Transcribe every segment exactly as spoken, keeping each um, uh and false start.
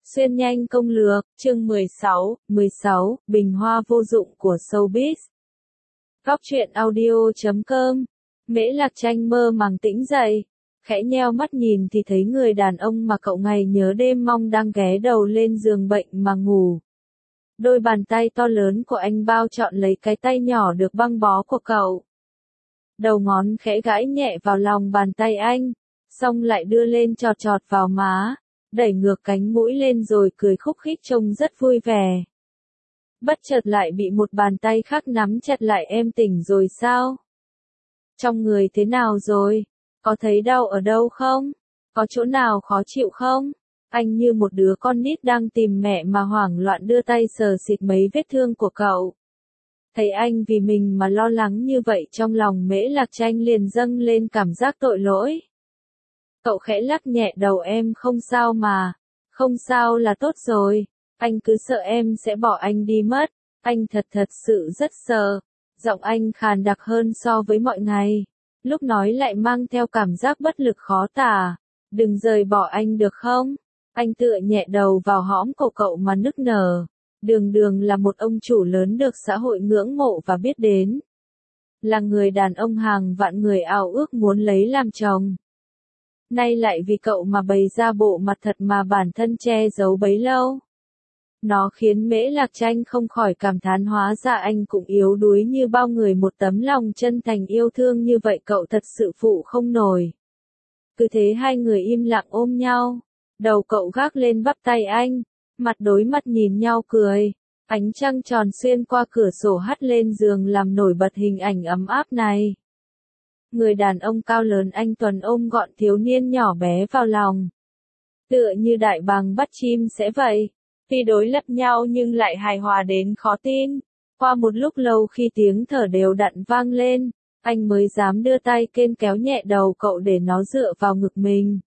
Xuyên nhanh công lược, chương mười sáu, mười sáu, bình hoa vô dụng của showbiz. Góc truyện audio chấm com. Mễ Lạc Tranh mơ màng tỉnh dậy, khẽ nheo mắt nhìn thì thấy người đàn ông mà cậu ngày nhớ đêm mong đang ghé đầu lên giường bệnh mà ngủ. Đôi bàn tay to lớn của anh bao trọn lấy cái tay nhỏ được băng bó của cậu. Đầu ngón khẽ gãi nhẹ vào lòng bàn tay anh, xong lại đưa lên chọt chọt vào má, đẩy ngược cánh mũi lên rồi cười khúc khích trông rất vui vẻ. Bất chợt lại bị một bàn tay khác nắm chặt lại. Em tỉnh rồi sao? Trong người thế nào rồi? Có thấy đau ở đâu không? Có chỗ nào khó chịu không? Anh như một đứa con nít đang tìm mẹ mà hoảng loạn đưa tay sờ xịt mấy vết thương của cậu. Thấy anh vì mình mà lo lắng như vậy, trong lòng Mễ Lạc Tranh liền dâng lên cảm giác tội lỗi. Cậu khẽ lắc nhẹ đầu. Em không sao mà. Không sao là tốt rồi. Anh cứ sợ em sẽ bỏ anh đi mất. Anh thật thật sự rất sợ. Giọng anh khàn đặc hơn so với mọi ngày. Lúc nói lại mang theo cảm giác bất lực khó tả. Đừng rời bỏ anh được không? Anh tựa nhẹ đầu vào hõm cổ cậu mà nức nở. Đường Đường là một ông chủ lớn được xã hội ngưỡng mộ và biết đến. Là người đàn ông hàng vạn người ao ước muốn lấy làm chồng. Nay lại vì cậu mà bày ra bộ mặt thật mà bản thân che giấu bấy lâu. Nó khiến Mễ Lạc Tranh không khỏi cảm thán, hóa ra anh cũng yếu đuối như bao người, một tấm lòng chân thành yêu thương như vậy cậu thật sự phụ không nổi. Cứ thế hai người im lặng ôm nhau, đầu cậu gác lên bắp tay anh, mặt đối mặt nhìn nhau cười. Ánh trăng tròn xuyên qua cửa sổ hắt lên giường làm nổi bật hình ảnh ấm áp này. Người đàn ông cao lớn anh tuấn ôm gọn thiếu niên nhỏ bé vào lòng. Tựa như đại bàng bắt chim sẻ vậy. Tuy đối lập nhau nhưng lại hài hòa đến khó tin. Qua một lúc lâu khi tiếng thở đều đặn vang lên, anh mới dám đưa tay kên kéo nhẹ đầu cậu để nó dựa vào ngực mình.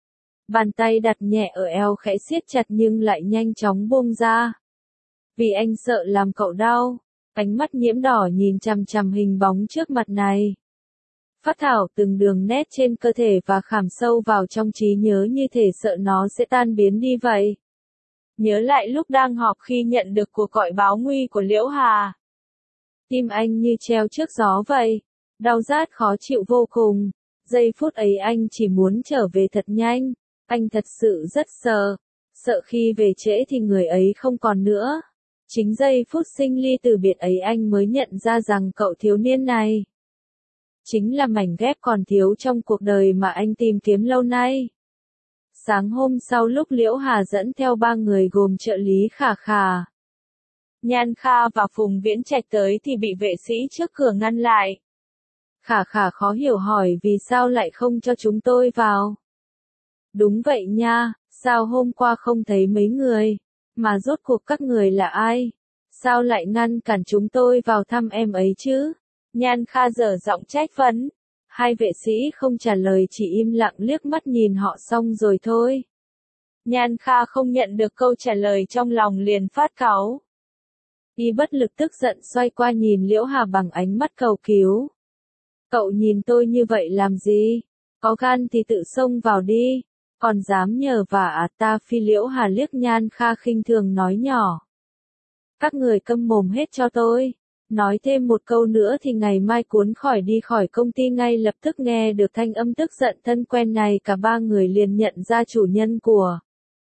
Bàn tay đặt nhẹ ở eo khẽ siết chặt nhưng lại nhanh chóng buông ra. Vì anh sợ làm cậu đau, ánh mắt nhiễm đỏ nhìn chằm chằm hình bóng trước mặt này. Phác thảo từng đường nét trên cơ thể và khảm sâu vào trong trí nhớ như thể sợ nó sẽ tan biến đi vậy. Nhớ lại lúc đang họp khi nhận được cuộc gọi báo nguy của Liễu Hà. Tim anh như treo trước gió vậy, đau rát khó chịu vô cùng. Giây phút ấy anh chỉ muốn trở về thật nhanh, anh thật sự rất sợ, sợ khi về trễ thì người ấy không còn nữa. Chính giây phút sinh ly từ biệt ấy anh mới nhận ra rằng cậu thiếu niên này chính là mảnh ghép còn thiếu trong cuộc đời mà anh tìm kiếm lâu nay. Sáng hôm sau lúc Liễu Hà dẫn theo ba người gồm trợ lý Khả Khả, Nhan Kha và Phùng Viễn Trạch tới thì bị vệ sĩ trước cửa ngăn lại. Khả Khả khó hiểu hỏi vì sao lại không cho chúng tôi vào. Đúng vậy nha, sao hôm qua không thấy mấy người, mà rốt cuộc các người là ai? Sao lại ngăn cản chúng tôi vào thăm em ấy chứ? Nhan Kha dở giọng trách vấn. Hai vệ sĩ không trả lời, chỉ im lặng liếc mắt nhìn họ xong rồi thôi. Nhan Kha không nhận được câu trả lời trong lòng liền phát cáu. Y bất lực tức giận xoay qua nhìn Liễu Hà bằng ánh mắt cầu cứu. Cậu nhìn tôi như vậy làm gì? Có gan thì tự xông vào đi, còn dám nhờ vả à ta phi. Liễu Hà liếc Nhan Kha khinh thường nói nhỏ. Các người câm mồm hết cho tôi. Nói thêm một câu nữa thì ngày mai cuốn khỏi đi khỏi công ty ngay lập tức. Nghe được thanh âm tức giận thân quen này, cả ba người liền nhận ra chủ nhân của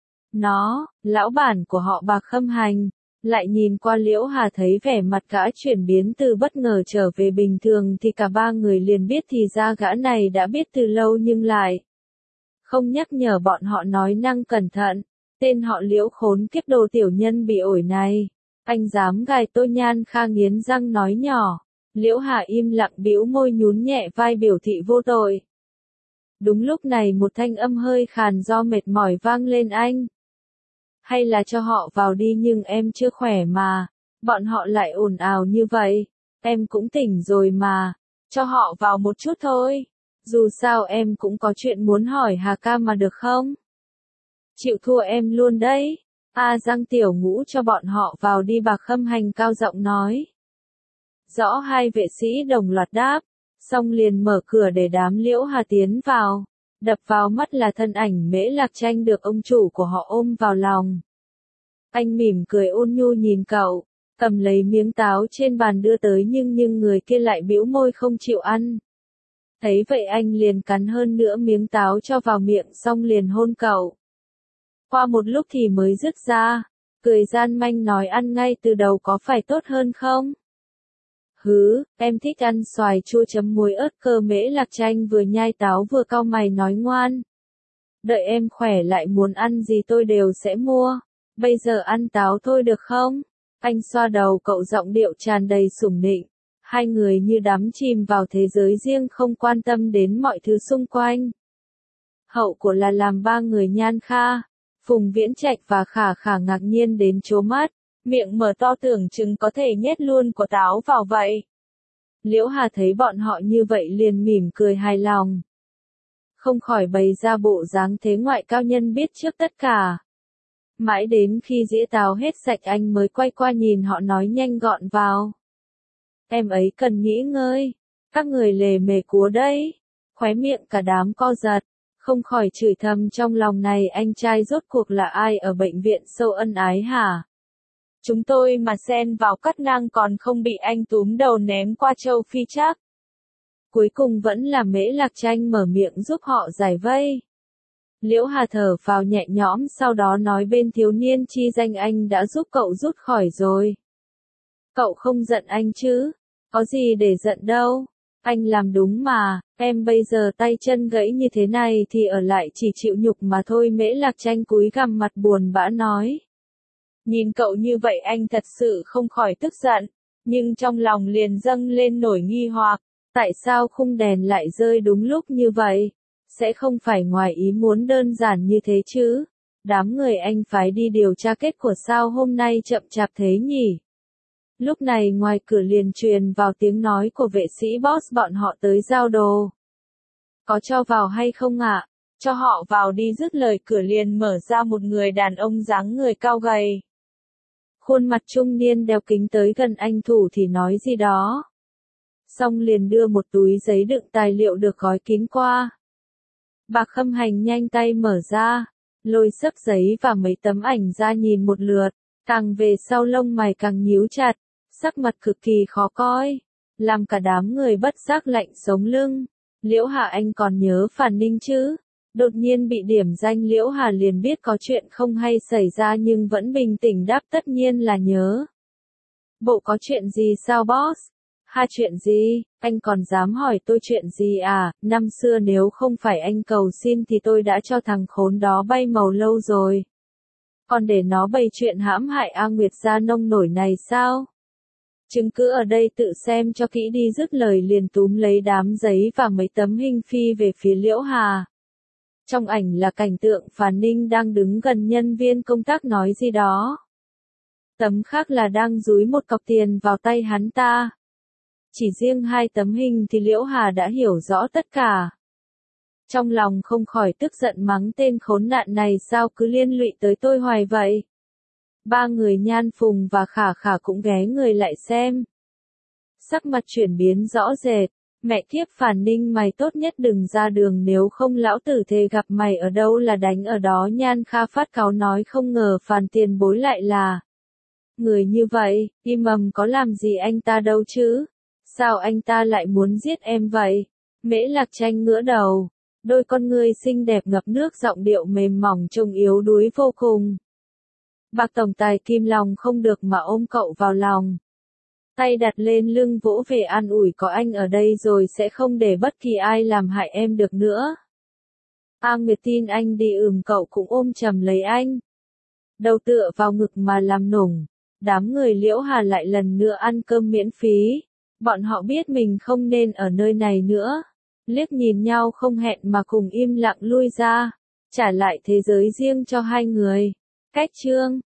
nó, lão bản của họ Bạc Khâm Hành. Lại nhìn qua Liễu Hà thấy vẻ mặt gã chuyển biến từ bất ngờ trở về bình thường thì cả ba người liền biết thì ra gã này đã biết từ lâu nhưng lại không nhắc nhở bọn họ nói năng cẩn thận. Tên họ Liễu khốn kiếp đồ tiểu nhân bị ổi này. Anh dám gài tôi. Nhan Kha nghiến răng nói nhỏ. Liễu Hà im lặng bĩu môi nhún nhẹ vai biểu thị vô tội. Đúng lúc này một thanh âm hơi khàn do mệt mỏi vang lên. Anh, hay là cho họ vào đi, nhưng em chưa khỏe mà. Bọn họ lại ồn ào như vậy. Em cũng tỉnh rồi mà. Cho họ vào một chút thôi. Dù sao em cũng có chuyện muốn hỏi Hà ca mà, được không? Chịu thua em luôn đấy. A à, Giang tiểu ngũ cho bọn họ vào đi. Bạc Khâm Hành cao giọng nói. Rõ. Hai vệ sĩ đồng loạt đáp, xong liền mở cửa để đám Liễu Hà tiến vào. Đập vào mắt là thân ảnh Mễ Lạc Tranh được ông chủ của họ ôm vào lòng. Anh mỉm cười ôn nhu nhìn cậu, cầm lấy miếng táo trên bàn đưa tới nhưng nhưng người kia lại bĩu môi không chịu ăn. Thấy vậy anh liền cắn hơn nữa miếng táo cho vào miệng xong liền hôn cậu. Qua một lúc thì mới dứt ra, cười gian manh nói ăn ngay từ đầu có phải tốt hơn không? Hứ, em thích ăn xoài chua chấm muối ớt cơ. Mễ Lạc Tranh vừa nhai táo vừa cau mày nói ngoan. Đợi em khỏe lại muốn ăn gì tôi đều sẽ mua, bây giờ ăn táo thôi được không? Anh xoa đầu cậu giọng điệu tràn đầy sủng nịnh. Hai người như đắm chìm vào thế giới riêng không quan tâm đến mọi thứ xung quanh. Hậu của là làm ba người Nhan Kha, Phùng Viễn Trạch và Khả Khả ngạc nhiên đến trố mắt, miệng mở to tưởng chừng có thể nhét luôn quả táo vào vậy. Liễu Hà thấy bọn họ như vậy liền mỉm cười hài lòng. Không khỏi bày ra bộ dáng thế ngoại cao nhân biết trước tất cả. Mãi đến khi dĩa táo hết sạch anh mới quay qua nhìn họ nói nhanh gọn vào. Em ấy cần nghỉ ngơi, các người lề mề cúa đấy. Khóe miệng cả đám co giật, không khỏi chửi thầm trong lòng này anh trai rốt cuộc là ai ở bệnh viện sâu ân ái hả? Chúng tôi mà xen vào cắt ngang còn không bị anh túm đầu ném qua châu Phi chắc. Cuối cùng vẫn là Mễ Lạc Tranh mở miệng giúp họ giải vây. Liễu Hà thở phào nhẹ nhõm sau đó nói bên thiếu niên chi danh anh đã giúp cậu rút khỏi rồi. Cậu không giận anh chứ? Có gì để giận đâu. Anh làm đúng mà, em bây giờ tay chân gãy như thế này thì ở lại chỉ chịu nhục mà thôi. Mễ Lạc Tranh cúi gằm mặt buồn bã nói. Nhìn cậu như vậy anh thật sự không khỏi tức giận, nhưng trong lòng liền dâng lên nổi nghi hoặc, tại sao khung đèn lại rơi đúng lúc như vậy? Sẽ không phải ngoài ý muốn đơn giản như thế chứ? Đám người anh phái đi điều tra kết của sao hôm nay chậm chạp thế nhỉ? Lúc này ngoài cửa liền truyền vào tiếng nói của vệ sĩ boss bọn họ tới giao đồ. Có cho vào hay không ạ? À? Cho họ vào đi. Dứt lời cửa liền mở ra một người đàn ông dáng người cao gầy. Khuôn mặt trung niên đeo kính tới gần anh thủ thì nói gì đó. Xong liền đưa một túi giấy đựng tài liệu được gói kín qua. Bạc Khâm Hành nhanh tay mở ra, lôi xấp giấy và mấy tấm ảnh ra nhìn một lượt, càng về sau lông mày càng nhíu chặt, sắc mặt cực kỳ khó coi, làm cả đám người bất giác lạnh sống lưng. Liễu Hà anh còn nhớ Phàn Ninh chứ? Đột nhiên bị điểm danh Liễu Hà liền biết có chuyện không hay xảy ra nhưng vẫn bình tĩnh đáp tất nhiên là nhớ. Bộ có chuyện gì sao boss? Ha chuyện gì, anh còn dám hỏi tôi chuyện gì à? Năm xưa nếu không phải anh cầu xin thì tôi đã cho thằng khốn đó bay màu lâu rồi. Còn để nó bày chuyện hãm hại A Nguyệt gia nông nổi này sao? Chứng cứ ở đây tự xem cho kỹ đi. Dứt lời liền túm lấy đám giấy và mấy tấm hình phi về phía Liễu Hà. Trong ảnh là cảnh tượng Phàn Ninh đang đứng gần nhân viên công tác nói gì đó. Tấm khác là đang dúi một cọc tiền vào tay hắn ta. Chỉ riêng hai tấm hình thì Liễu Hà đã hiểu rõ tất cả. Trong lòng không khỏi tức giận mắng tên khốn nạn này sao cứ liên lụy tới tôi hoài vậy. Ba người Nhan Phùng và Khả Khả cũng ghé người lại xem. Sắc mặt chuyển biến rõ rệt. Mẹ kiếp Phàn Ninh mày tốt nhất đừng ra đường nếu không lão tử thề gặp mày ở đâu là đánh ở đó. Nhan Kha phát cáu nói không ngờ Phàn tiền bối lại là người như vậy, im ầm có làm gì anh ta đâu chứ? Sao anh ta lại muốn giết em vậy? Mễ Lạc Tranh ngửa đầu, đôi con ngươi xinh đẹp ngập nước giọng điệu mềm mỏng trông yếu đuối vô cùng. Bạc tổng tài kim lòng không được mà ôm cậu vào lòng. Tay đặt lên lưng vỗ về an ủi có anh ở đây rồi sẽ không để bất kỳ ai làm hại em được nữa. A Nguyệt tin anh đi ừm cậu cũng ôm chầm lấy anh. Đầu tựa vào ngực mà làm nũng. Đám người Liễu Hà lại lần nữa ăn cơm miễn phí. Bọn họ biết mình không nên ở nơi này nữa. Liếc nhìn nhau không hẹn mà cùng im lặng lui ra. Trả lại thế giới riêng cho hai người. Cách chương